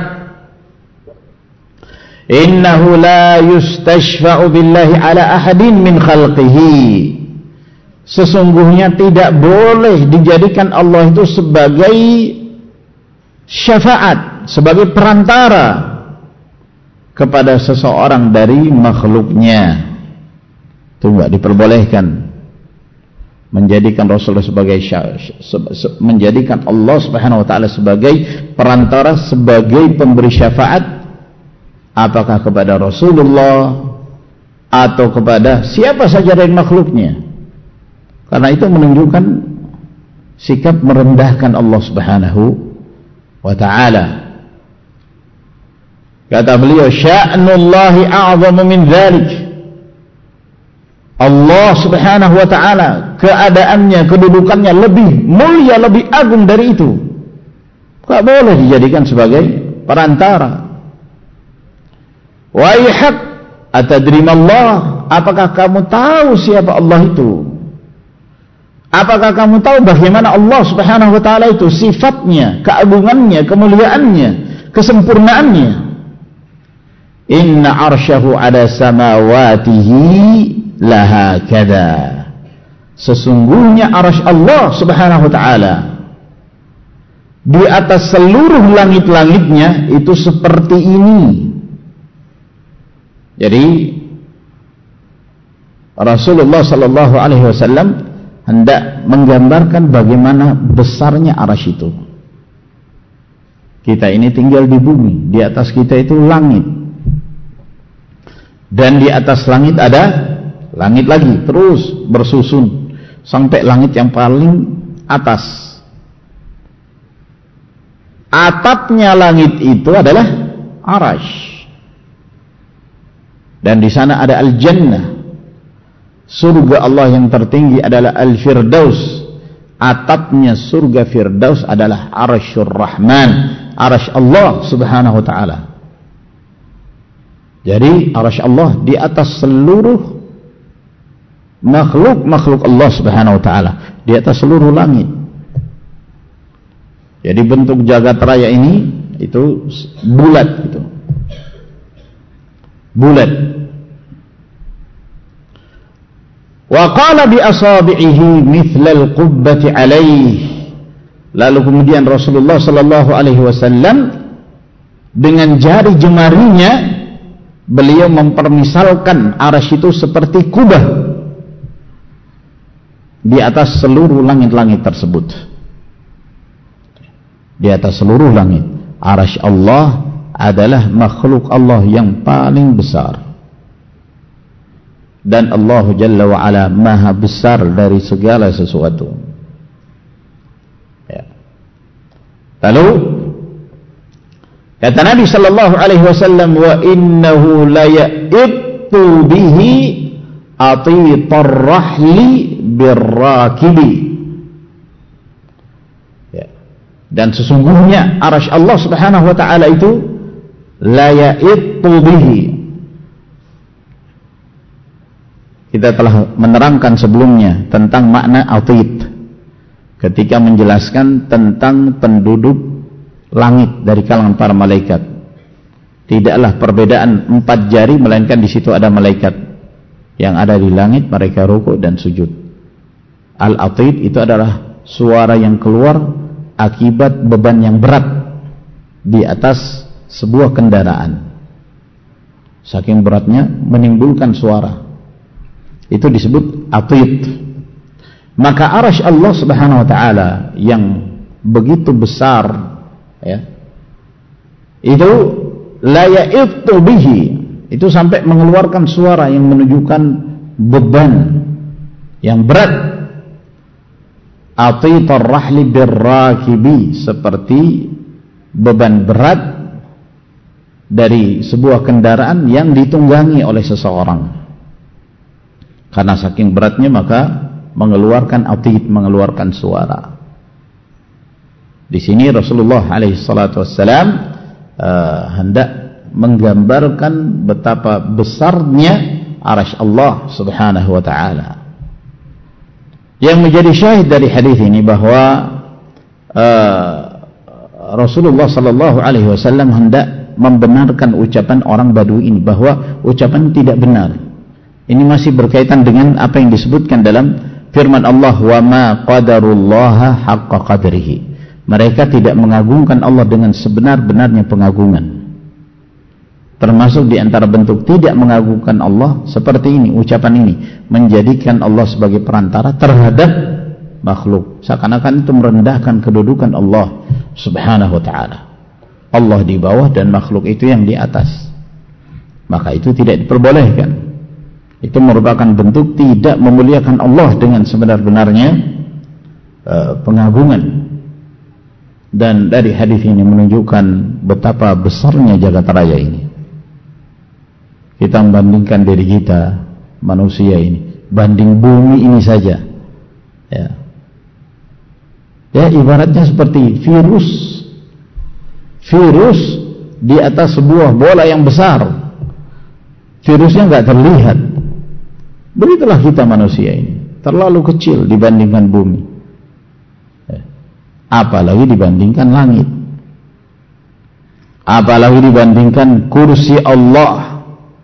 innahu la yustashfa'u billahi ala ahadin min khalqihi, sesungguhnya tidak boleh dijadikan Allah itu sebagai syafaat, sebagai perantara kepada seseorang dari makhluknya. Itu enggak diperbolehkan menjadikan Rasulullah sebagai menjadikan Allah Subhanahu wa taala sebagai perantara, sebagai pemberi syafaat, apakah kepada Rasulullah atau kepada siapa saja dari makhluknya, karena itu menunjukkan sikap merendahkan Allah Subhanahu wa ta'ala. Kata beliau, sya'nullahi a'zamu min dzalik, Allah Subhanahu wa ta'ala keadaannya, kedudukannya lebih mulia, lebih agung dari itu, tak boleh dijadikan sebagai perantara. Waihak, atadrim Allah, apakah kamu tahu siapa Allah itu? Apakah kamu tahu bagaimana Allah Subhanahu wa ta'ala itu, sifatnya, keagungannya, kemuliaannya, kesempurnaannya? Inna arsyahu ada samawatihi laha kada, sesungguhnya arsy Allah Subhanahu wa ta'ala di atas seluruh langit-langitnya itu seperti ini. Jadi Rasulullah sallallahu alaihi wasallam hendak menggambarkan bagaimana besarnya arsy itu. Kita ini tinggal di bumi, di atas kita itu langit, dan di atas langit ada langit lagi, terus bersusun sampai langit yang paling atas. Atapnya langit itu adalah arsy, dan di sana ada al-jannah, surga Allah yang tertinggi adalah al-firdaus. Atapnya surga firdaus adalah arsyur rahman, arsy Allah Subhanahu wa ta'ala. Jadi arsy Allah di atas seluruh makhluk-makhluk Allah Subhanahu wa ta'ala, di atas seluruh langit. Jadi bentuk jagat raya ini itu bulat, itu bulat. Wa qala bi asabi'ihi mithla al-qubbati alaih, lalu kemudian Rasulullah sallallahu alaihi wasallam dengan jari jemarinya beliau mempermisalkan arsy itu seperti kubah di atas seluruh langit-langit tersebut. Di atas seluruh langit, arsy Allah adalah makhluk Allah yang paling besar, dan Allah Jalla wa Ala maha besar dari segala sesuatu. Ya. Lalu kata Nabi sallallahu alaihi wasallam, wa innahu la ya'ibtu bihi atitar rahli birrakibi, ya. Dan sesungguhnya arsy Allah Subhanahu wa ta'ala itu la ya'ibtu bihi, kita telah menerangkan sebelumnya tentang makna atid ketika menjelaskan tentang penduduk langit dari kalangan para malaikat. Tidaklah perbedaan empat jari, melainkan di situ ada malaikat. Yang ada di langit mereka rukuk dan sujud. Al-atid itu adalah suara yang keluar akibat beban yang berat di atas sebuah kendaraan. Saking beratnya menimbulkan suara. Itu disebut atid. Maka arasy Allah Subhanahu wa taala yang begitu besar, ya, itu la ya'idtu bihi, itu sampai mengeluarkan suara yang menunjukkan beban yang berat. Atitar rahli birrakibi, seperti beban berat dari sebuah kendaraan yang ditunggangi oleh seseorang. Karena saking beratnya maka mengeluarkan atid, mengeluarkan suara. Di sini Rasulullah alaihi salatu wassalam uh, hendak menggambarkan betapa besarnya arasy Allah Subhanahu wa taala. Yang menjadi syahid dari hadis ini bahwa uh, Rasulullah sallallahu alaihi wasallam hendak membenarkan ucapan orang Badui ini, bahwa ucapan tidak benar. Ini masih berkaitan dengan apa yang disebutkan dalam firman Allah, wa ma qadarullaha haqqa qadrihi. Mereka tidak mengagungkan Allah dengan sebenar-benarnya pengagungan. Termasuk di antara bentuk tidak mengagungkan Allah seperti ini, ucapan ini, menjadikan Allah sebagai perantara terhadap makhluk. Seakan-akan itu merendahkan kedudukan Allah Subhanahu wa ta'ala. Allah di bawah dan makhluk itu yang di atas. Maka itu tidak diperbolehkan. Itu merupakan bentuk tidak memuliakan Allah dengan sebenar-benarnya uh, pengagungan. Dan dari hadis ini menunjukkan betapa besarnya jagat raya ini. Kita membandingkan diri kita, manusia ini, banding bumi ini saja, ya, ya ibaratnya seperti virus, virus di atas sebuah bola yang besar. Virusnya nggak terlihat. Begitulah kita manusia ini, terlalu kecil dibandingkan bumi. Apalagi dibandingkan langit, apalagi dibandingkan kursi Allah.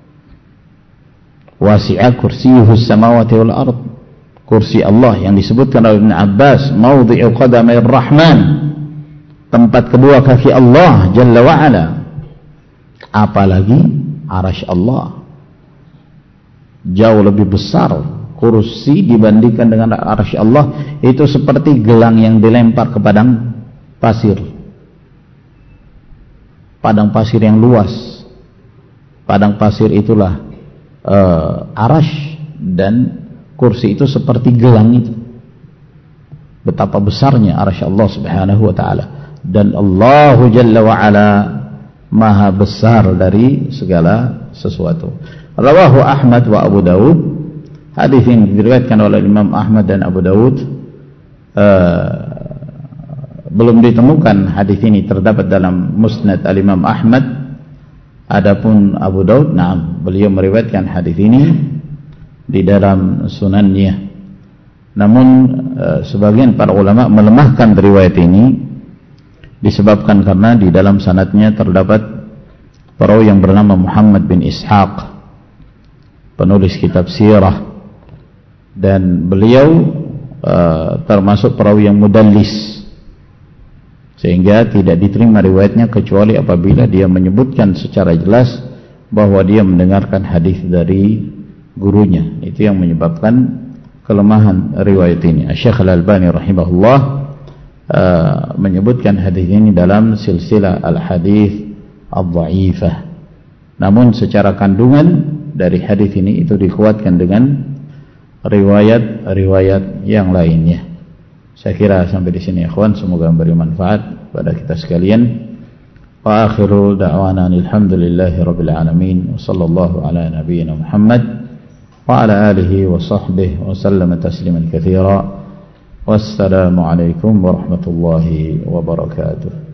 Wasi'a kursiyuhu samawati wal ard. Kursi Allah yang disebutkan oleh Ibn Abbas, maudhi'u qadamir rahman, tempat kedua kaki Allah Jalla wa'ala. Apalagi arasy Allah, jauh lebih besar kursi dibandingkan dengan arasy Allah. Itu seperti gelang yang dilempar ke padang pasir, padang pasir yang luas. Padang pasir itulah uh, arasy, dan kursi itu seperti gelang itu. Betapa besarnya arasy Allah Subhanahu wa ta'ala. Dan Allahu Jalla wa ala maha besar dari segala sesuatu. Rawahu Ahmad wa Abu Dawud. Hadis ini diriwayatkan oleh Imam Ahmad dan Abu Dawud. Uh, belum ditemukan hadis ini terdapat dalam Musnad al-Imam Ahmad. Adapun Abu Dawud, nah, beliau meriwayatkan hadis ini di dalam sunannya. Namun uh, sebagian para ulama melemahkan riwayat ini disebabkan karena di dalam sanadnya terdapat perawi yang bernama Muhammad bin Ishaq, penulis kitab sirah. Dan beliau uh, termasuk perawi yang mudallis, sehingga tidak diterima riwayatnya kecuali apabila dia menyebutkan secara jelas bahwa dia mendengarkan hadis dari gurunya. Itu yang menyebabkan kelemahan riwayat ini. Syekh Al-Albani rahimahullah uh, menyebutkan hadis ini dalam silsilah al-hadis al-dha'ifah. Namun secara kandungan dari hadis ini itu dikuatkan dengan riwayat-riwayat yang lainnya. Saya kira sampai di sini, ikhwan, semoga memberi manfaat pada kita sekalian. Wa akhiru da'wana alhamdulillahi rabbil alamin, wa sallallahu ala nabiyyina Muhammad wa ala alihi wa sahbihi wa sallama tasliman katsira. Wassalamu alaikum warahmatullahi wabarakatuh.